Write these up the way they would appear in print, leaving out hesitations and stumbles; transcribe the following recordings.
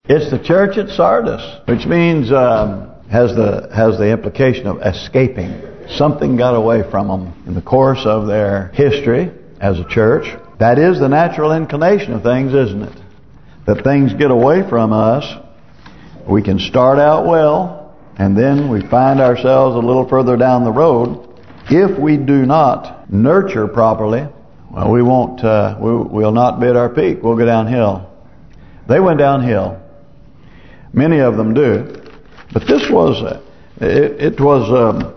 It's the church at Sardis, which means has the implication of escaping. Something got away from them in the course of their history as a church. That is the natural inclination of things, isn't it? That things get away from us. We can start out well, and then we find ourselves a little further down the road. If we do not nurture properly, well, we won't. We'll not be at our peak. We'll go downhill. They went downhill. Many of them do, but this was it was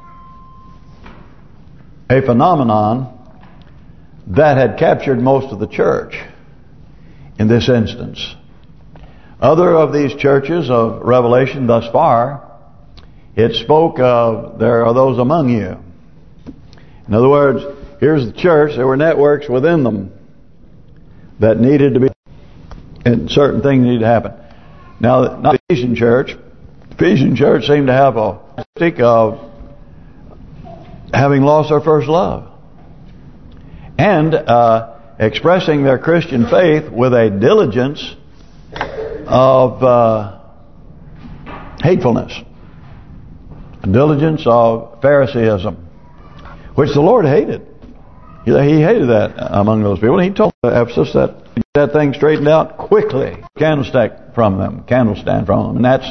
a phenomenon that had captured most of the church in this instance. Other of these churches of Revelation thus far, it spoke of there are those among you. In other words, here's the church. There were networks within them that needed to be, and certain things needed to happen. Now, not the Ephesian church. The Ephesian church seemed to have a stick of having lost their first love, and expressing their Christian faith with a diligence of hatefulness, a diligence of Pharisaism, which the Lord hated. He hated that among those people. And He told Ephesus that thing straightened out quickly. Candlestand from them, and that's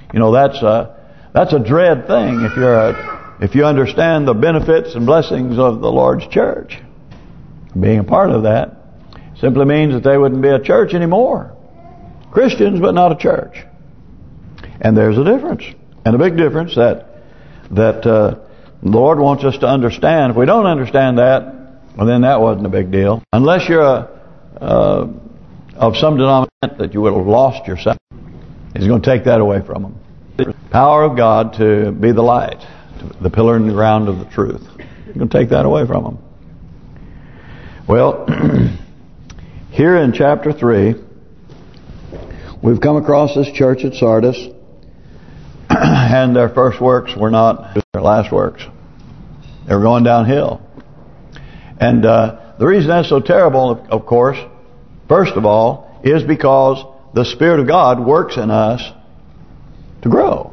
a dread thing if you understand the benefits and blessings of the Lord's church. Being a part of that simply means that they wouldn't be a church anymore. Christians, but not a church. And there's a difference, and a big difference that the Lord wants us to understand. If we don't understand that, well, then that wasn't a big deal. Unless you're of some denomination that you would have lost yourself, He's going to take that away from them. The power of God to be the light, the pillar and the ground of the truth. He's going to take that away from them. Well, here in chapter 3, we've come across this church at Sardis, and their first works were not their last works. They were going downhill. And the reason that's so terrible, of course, first of all, is because the Spirit of God works in us to grow,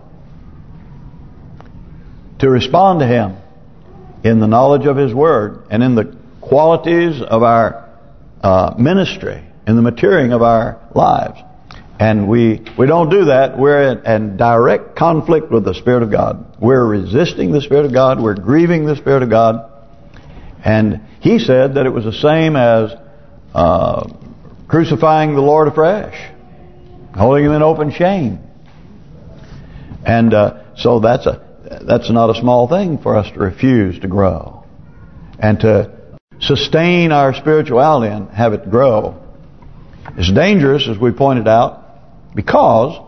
to respond to Him in the knowledge of His Word and in the qualities of our ministry, in the maturing of our lives. And we don't do that. We're in direct conflict with the Spirit of God. We're resisting the Spirit of God. We're grieving the Spirit of God. And He said that it was the same as crucifying the Lord afresh, holding Him in open shame. And so that's not a small thing for us to refuse to grow and to sustain our spirituality and have it grow. It's dangerous, as we pointed out, because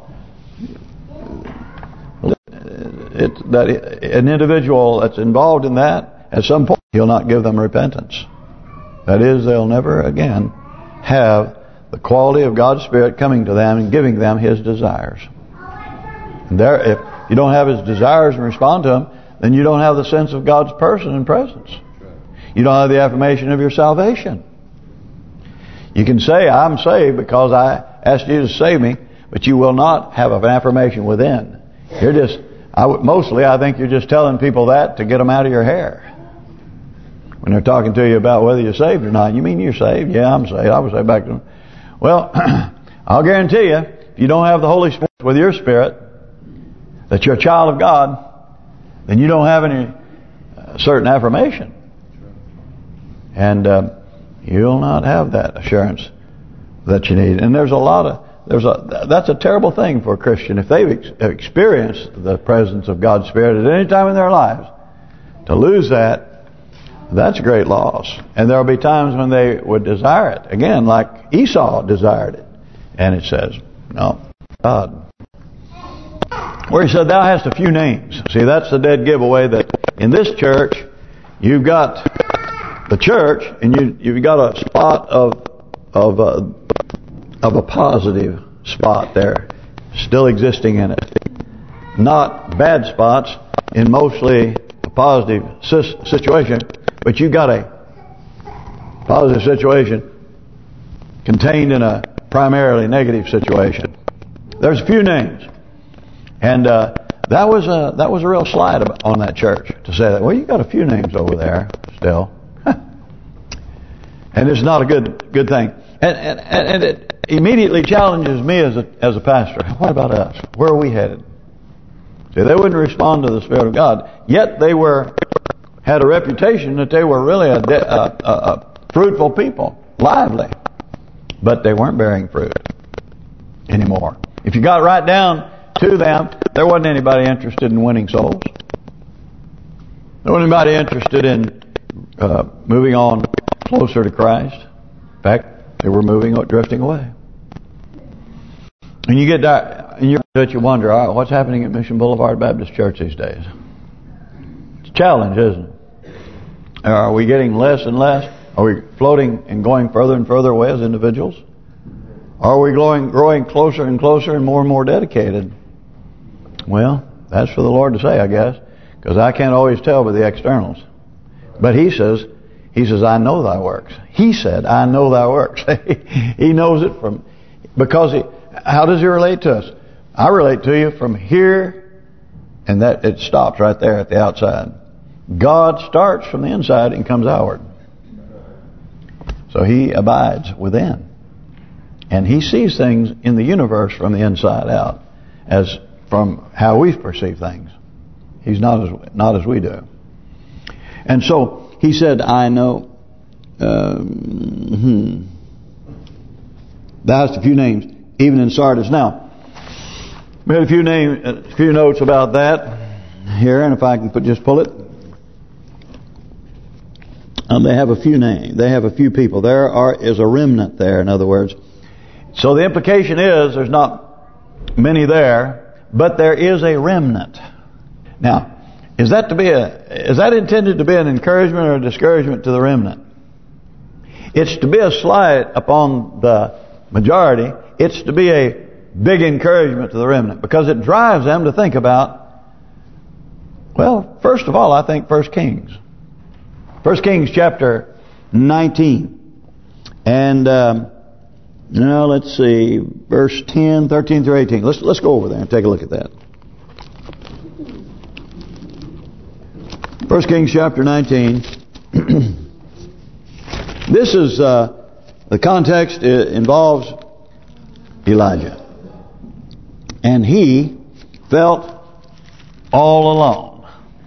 an individual that's involved in that, at some point, he'll not give them repentance. That is, they'll never again have the quality of God's Spirit coming to them and giving them His desires. And if you don't have His desires and respond to them, then you don't have the sense of God's person and presence. You don't have the affirmation of your salvation. You can say, I'm saved because I asked you to save me, but you will not have an affirmation within. You're just, I think you're just telling people that to get them out of your hair. When they're talking to you about whether you're saved or not, you mean you're saved? Yeah, I'm saved. I was saved back then. Well, I'll guarantee you, if you don't have the Holy Spirit with your spirit, that you're a child of God, then you don't have any certain affirmation. And you'll not have that assurance that you need. And that's a terrible thing for a Christian. If they've experienced the presence of God's Spirit at any time in their lives, to lose that, that's a great loss. And there'll be times when they would desire it. Again, like Esau desired it. And it says, no, God. Where He said, thou hast a few names. See, that's the dead giveaway that in this church, you've got the church, and you've got a spot of a positive spot there, still existing in it. Not bad spots in mostly a positive situation, but you got a positive situation contained in a primarily negative situation. There's a few names. And that was a real slide on that church to say that. Well, you got a few names over there still, and it's not a good thing. And it immediately challenges me as a pastor. What about us? Where are we headed? See, they wouldn't respond to the Spirit of God. Yet they had a reputation that they were really a fruitful people, lively, but they weren't bearing fruit anymore. If you got right down to them, there wasn't anybody interested in winning souls. There wasn't anybody interested in moving on closer to Christ. In fact, they were drifting away. And you get that, and you wonder, all right, what's happening at Mission Boulevard Baptist Church these days? It's a challenge, isn't it? Are we getting less and less? Are we floating and going further and further away as individuals? Are we growing closer and closer and more dedicated? Well, that's for the Lord to say, I guess, because I can't always tell by the externals. But He says, I know thy works. He said, I know thy works. He knows it because how does He relate to us? I relate to you from here, and that it stops right there at the outside. God starts from the inside and comes outward. So He abides within. And He sees things in the universe from the inside out, as from how we perceive things. He's not as we do. And so He said, I know. Thou hast a few names, even in Sardis. Now, we had a few notes about that here, and if I can just pull it. They have a few names. They have a few people. There is a remnant there, in other words. So the implication is there's not many there, but there is a remnant. Now, is that intended to be an encouragement or a discouragement to the remnant? It's to be a slight upon the majority. It's to be a big encouragement to the remnant, because it drives them to think about, well, first of all, I think 1 Kings. 1 Kings chapter 19. And let's see, verse 10, 13 through 18. Let's go over there and take a look at that. 1 Kings chapter 19. This is the context. It involves Elijah, and he felt all alone,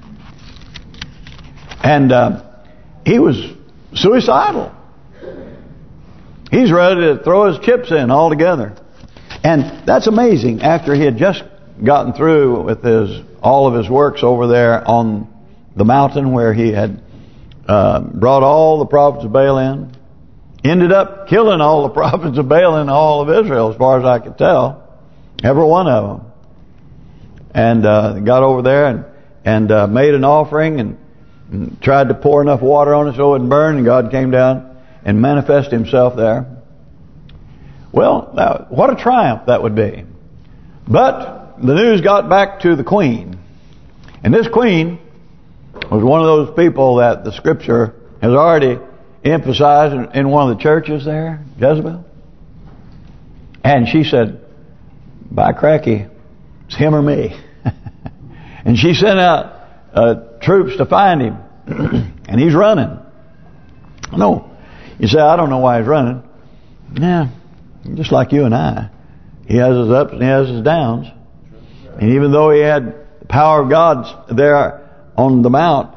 and he was suicidal. He's ready to throw his chips in altogether. And that's amazing. After he had just gotten through with all of his works over there on the mountain where he had brought all the prophets of Baal in, ended up killing all the prophets of Baal in all of Israel, as far as I could tell, every one of them. And got over there and made an offering and tried to pour enough water on it so it wouldn't burn, and God came down and manifested Himself there. Well, now, what a triumph that would be. But the news got back to the queen. And this queen was one of those people that the Scripture has already emphasized in one of the churches there, Jezebel. And she said, by cracky, it's him or me. And she sent out troops to find him. And he's running. No. You say, I don't know why he's running. Yeah, just like you and I. He has his ups and he has his downs. And even though he had the power of God there on the mount,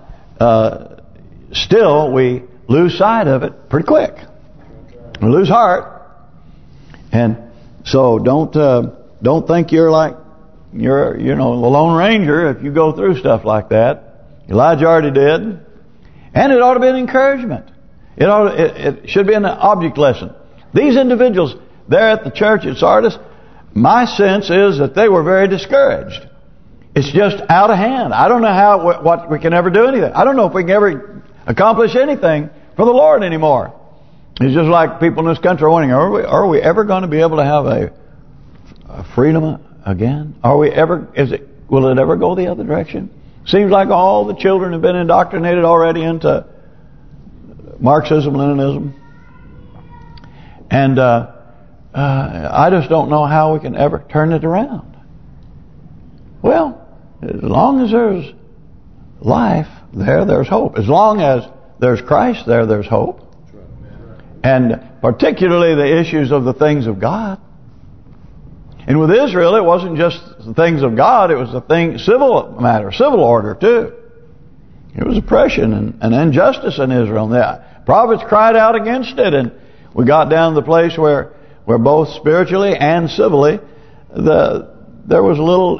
still we lose sight of it pretty quick. We lose heart. And so don't think you're the Lone Ranger if you go through stuff like that. Elijah already did. And it ought to be an encouragement. It should be an object lesson. These individuals there at the church at Sardis, my sense is that they were very discouraged. It's just out of hand. I don't know what we can ever do anything. I don't know if we can ever accomplish anything for the Lord anymore. It's just like people in this country are wondering, are we ever going to be able to have a freedom again? Will it ever go the other direction? Seems like all the children have been indoctrinated already into Marxism, Leninism. And I just don't know how we can ever turn it around. Well, as long as there's life there's hope. As long as there's Christ there's hope. And particularly the issues of the things of God. And with Israel, it wasn't just the things of God, it was the civil matter, civil order too. It was oppression and injustice in Israel. The prophets cried out against it, and we got down to the place where both spiritually and civilly there was little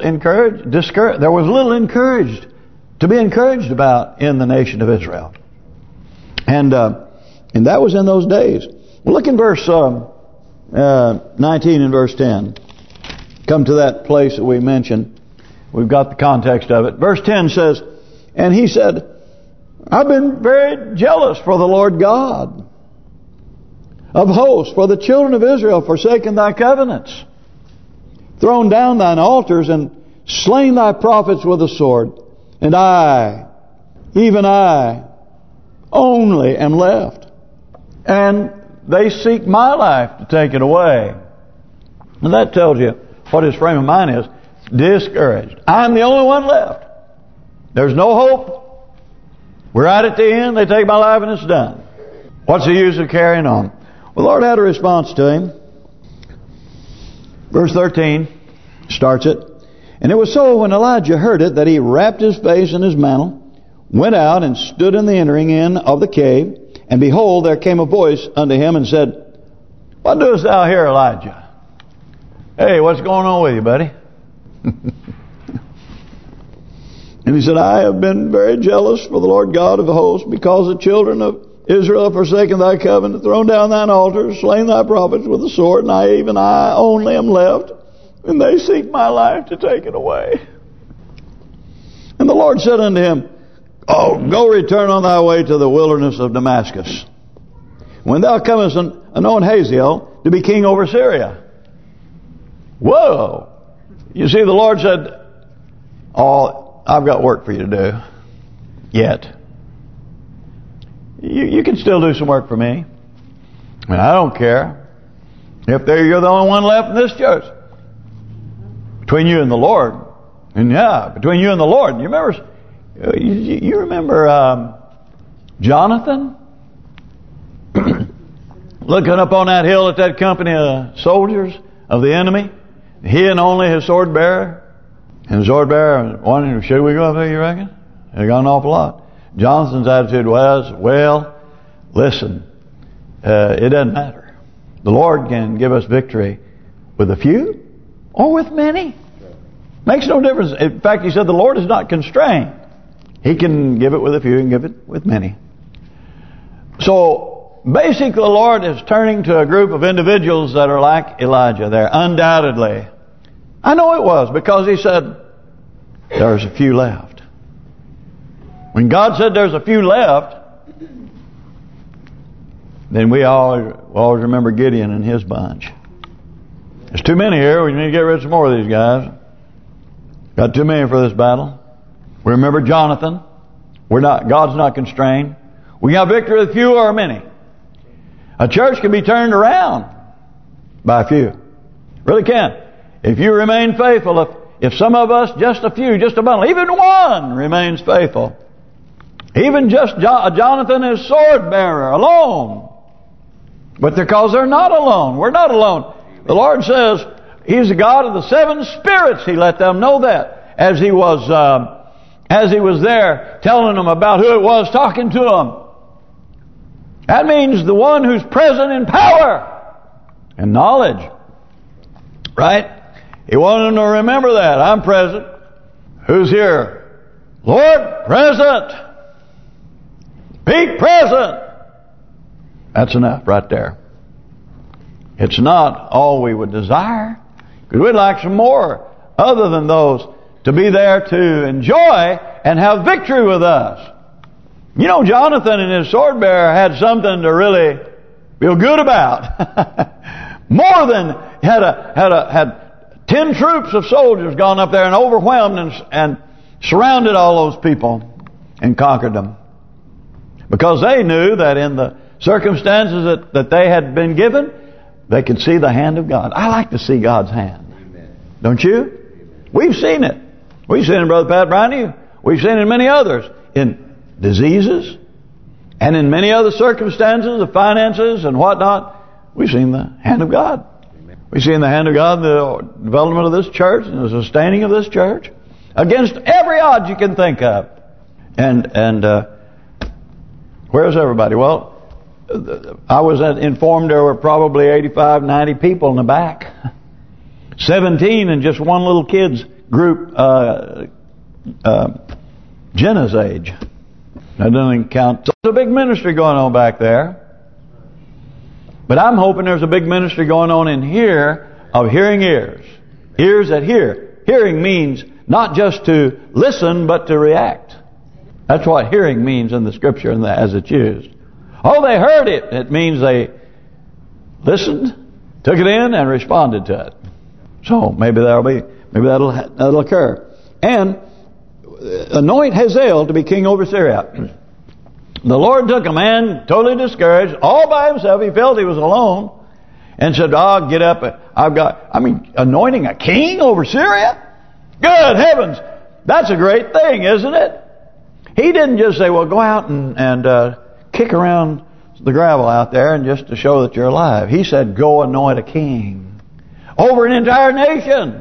to be encouraged about in the nation of Israel. And that was in those days. Well, look in verse 19 and verse 10. Come to that place that we mentioned. We've got the context of it. Verse 10 says, and he said, I've been very jealous for the Lord God of hosts, for the children of Israel forsaken thy covenants, thrown down thine altars, and slain thy prophets with the sword. And I, even I, only am left. And they seek my life to take it away. And that tells you what his frame of mind is. Discouraged. I'm the only one left. There's no hope. We're right at the end. They take my life and it's done. What's the use of carrying on? Well, the Lord had a response to him. Verse 13 starts it. And it was so when Elijah heard it that he wrapped his face in his mantle, went out and stood in the entering in of the cave. And behold, there came a voice unto him and said, what doest thou here, Elijah? Hey, what's going on with you, buddy? And he said, I have been very jealous for the Lord God of hosts, because the children of Israel have forsaken thy covenant, thrown down thine altars, slain thy prophets with the sword, and I only am left, and they seek my life to take it away. And the Lord said unto him, go return on thy way to the wilderness of Damascus, when thou comest anoint Hazael to be king over Syria. Whoa! You see, the Lord said, I've got work for you to do. Yet. You can still do some work for me. I mean, I don't care if you're the only one left in this church. Between you and the Lord. And between you and the Lord. You remember Jonathan? Looking up on that hill at that company of soldiers of the enemy. He and only his sword bearer. And the sword bearer wondering, should we go up there, you reckon? They got an awful lot. Jonathan's attitude was, well, listen, it doesn't matter. The Lord can give us victory with a few or with many. Makes no difference. In fact, he said the Lord is not constrained. He can give it with a few and give it with many. So, basically the Lord is turning to a group of individuals that are like Elijah there, undoubtedly. I know it was, because he said, there's a few left. When God said there's a few left, then we always remember Gideon and his bunch. There's too many here. We need to get rid of some more of these guys. Got too many for this battle. We remember Jonathan. God's not constrained. We got victory with few or many. A church can be turned around by a few. Really can. If you remain faithful, if some of us, just a few, just a bundle, even one remains faithful. Even just Jonathan, his sword bearer, alone. But because they're not alone. We're not alone. The Lord says He's the God of the seven spirits. He let them know that as He was there telling them about who it was talking to them. That means the one who's present in power and knowledge. Right? He wanted them to remember that. I'm present. Who's here? Lord, present. Be present. That's enough right there. It's not all we would desire. Because we'd like some more other than those to be there to enjoy and have victory with us. You know, Jonathan and his sword bearer had something to really feel good about. More than had 10 troops of soldiers gone up there and overwhelmed and surrounded all those people and conquered them. Because they knew that in the circumstances that they had been given, They could see the hand of God. I like to see God's hand. Amen. Don't you? Amen. We've seen it. We've seen it, Brother Pat Brownie. We've seen it in many others. In diseases and in many other circumstances of finances and whatnot. We've seen the hand of God. Amen. We've seen the hand of God in the development of this church and the sustaining of this church against every odds you can think of. And where's everybody? Well, I was informed there were probably 85, 90 people in the back. 17 in just one little kid's group, Jenna's age. That doesn't count. So there's a big ministry going on back there. But I'm hoping there's a big ministry going on in here of hearing ears. Ears that hear. Hearing means not just to listen, but to react. That's what hearing means in the Scripture and as it's used. Oh, they heard it. It means they listened, took it in, and responded to it. So maybe that'll occur. And anoint Hazael to be king over Syria. The Lord took a man totally discouraged, all by himself. He felt he was alone, and said, "Oh, get up. Anointing a king over Syria? Good heavens, that's a great thing, isn't it?" He didn't just say, "Well, go out and kick around the gravel out there and just to show that you're alive." He said, "Go anoint a king over an entire nation."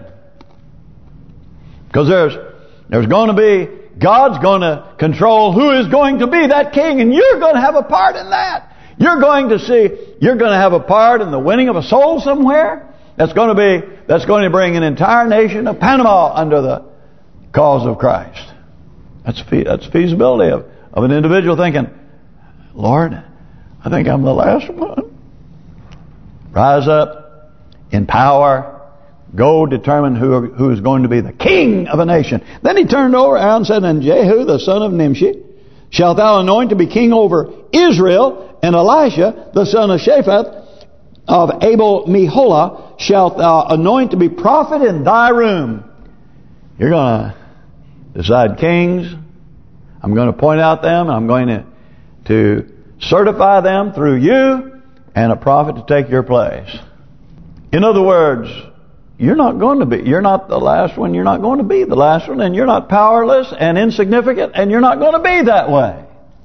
Because there's going to be, God's going to control who is going to be that king, and you're going to have a part in that. You're going to have a part in the winning of a soul somewhere. That's going to bring an entire nation of Panama under the cause of Christ. That's feasibility of an individual thinking, "Lord, I think I'm the last one." Rise up in power. Go determine who is going to be the king of a nation. Then he turned over and said, "And Jehu, the son of Nimshi, shalt thou anoint to be king over Israel, and Elisha, the son of Shaphat, of Abel Meholah, shalt thou anoint to be prophet in thy room." You're going to decide kings. I'm going to point out them. I'm going to certify them through you and a prophet to take your place. In other words, you're not the last one. You're not going to be the last one, and you're not powerless and insignificant, and you're not going to be that way.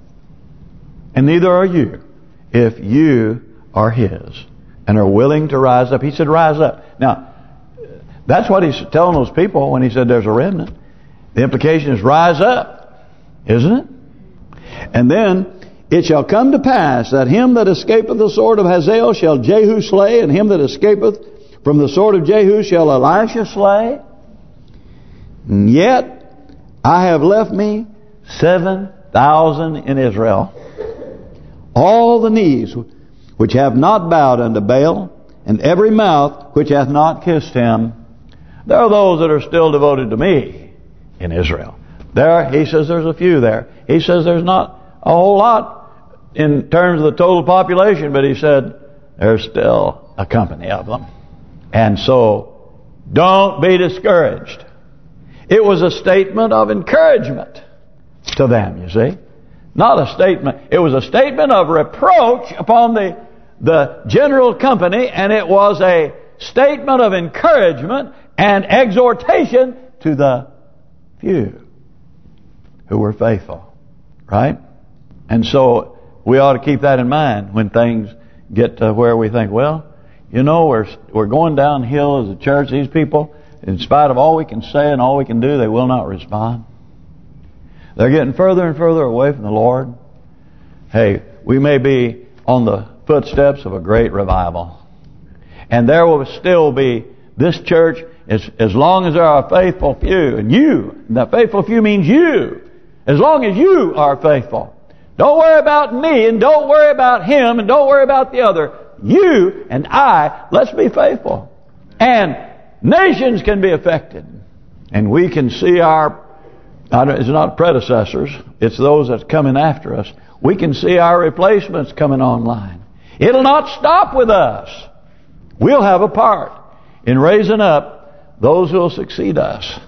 And neither are you, if you are His and are willing to rise up. He said, "Rise up." Now, that's what He's telling those people when He said there's a remnant. The implication is rise up, isn't it? And then, "It shall come to pass that him that escapeth the sword of Hazael shall Jehu slay, and him that escapeth from the sword of Jehu shall Elisha slay. And yet I have left me 7,000 in Israel, all the knees which have not bowed unto Baal, and every mouth which hath not kissed him." There are those that are still devoted to me in Israel. He says there's a few there. He says there's not a whole lot in terms of the total population, but he said there's still a company of them. And so, don't be discouraged. It was a statement of encouragement to them, you see. Not a statement. It was a statement of reproach upon the general company, and it was a statement of encouragement and exhortation to the few who were faithful. Right? And so, we ought to keep that in mind when things get to where we think, well, you know, we're going downhill as a church. These people, in spite of all we can say and all we can do, they will not respond. They're getting further and further away from the Lord. Hey, we may be on the footsteps of a great revival. And there will still be this church as long as there are a faithful few. And you, that faithful few means you. As long as you are faithful. Don't worry about me, and don't worry about him, and don't worry about the other. You and I, let's be faithful. And nations can be affected. And we can see it's not predecessors, it's those that's coming after us. We can see our replacements coming online. It'll not stop with us. We'll have a part in raising up those who will succeed us.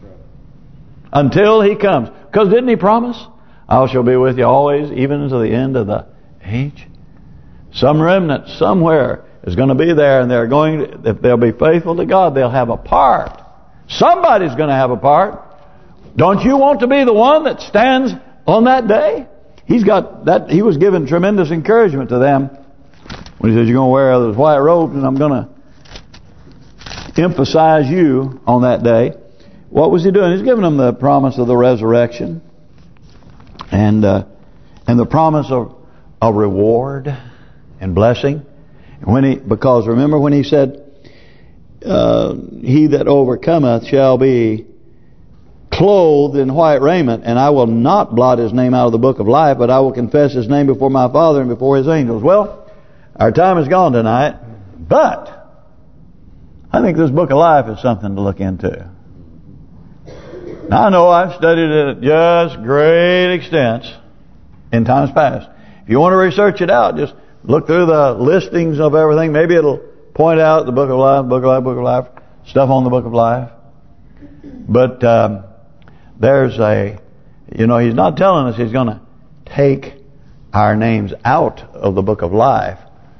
Until He comes. Because didn't He promise? "I shall be with you always, even to the end of the age." Some remnant somewhere is going to be there, and if they'll be faithful to God, they'll have a part. Somebody's going to have a part. Don't you want to be the one that stands on that day? He's got that. He was giving tremendous encouragement to them when he says, "You're going to wear those white robes, and I'm going to emphasize you on that day." What was he doing? He's giving them the promise of the resurrection, and the promise of a reward and blessing. Because remember when he said, "He that overcometh shall be clothed in white raiment, and I will not blot his name out of the book of life, but I will confess his name before my Father and before his angels." Well, our time is gone tonight, but I think this book of life is something to look into. Now, I know I've studied it at just great extents in times past. If you want to research it out, just look through the listings of everything. Maybe it'll point out the book of life, book of life, book of life, stuff on the book of life. But there's he's not telling us he's going to take our names out of the book of life,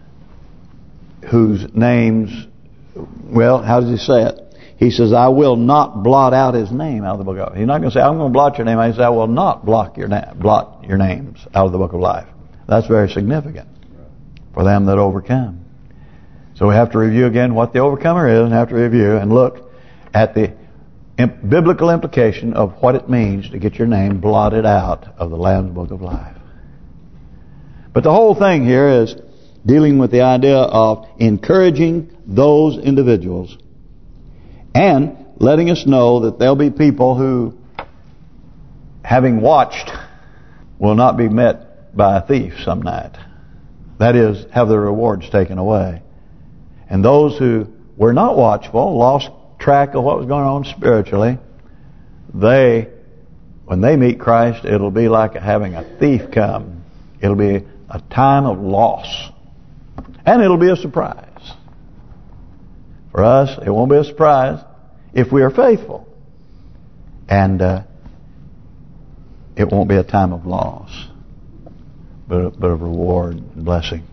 whose names, well, how does he say it? He says, "I will not blot out his name out of the book of life." He's not going to say, "I'm going to blot your name." He says, "I will not blot your names out of the book of life." That's very significant for them that overcome. So we have to review again what the overcomer is, and have to review and look at the biblical implication of what it means to get your name blotted out of the Lamb's book of life. But the whole thing here is dealing with the idea of encouraging those individuals and letting us know that there'll be people who, having watched, will not be met by a thief some night. That is, have their rewards taken away. And those who were not watchful, lost track of what was going on spiritually, when they meet Christ, it'll be like having a thief come. It'll be a time of loss. And it'll be a surprise. For us, it won't be a surprise if we are faithful. And it won't be a time of loss, but of reward and blessing.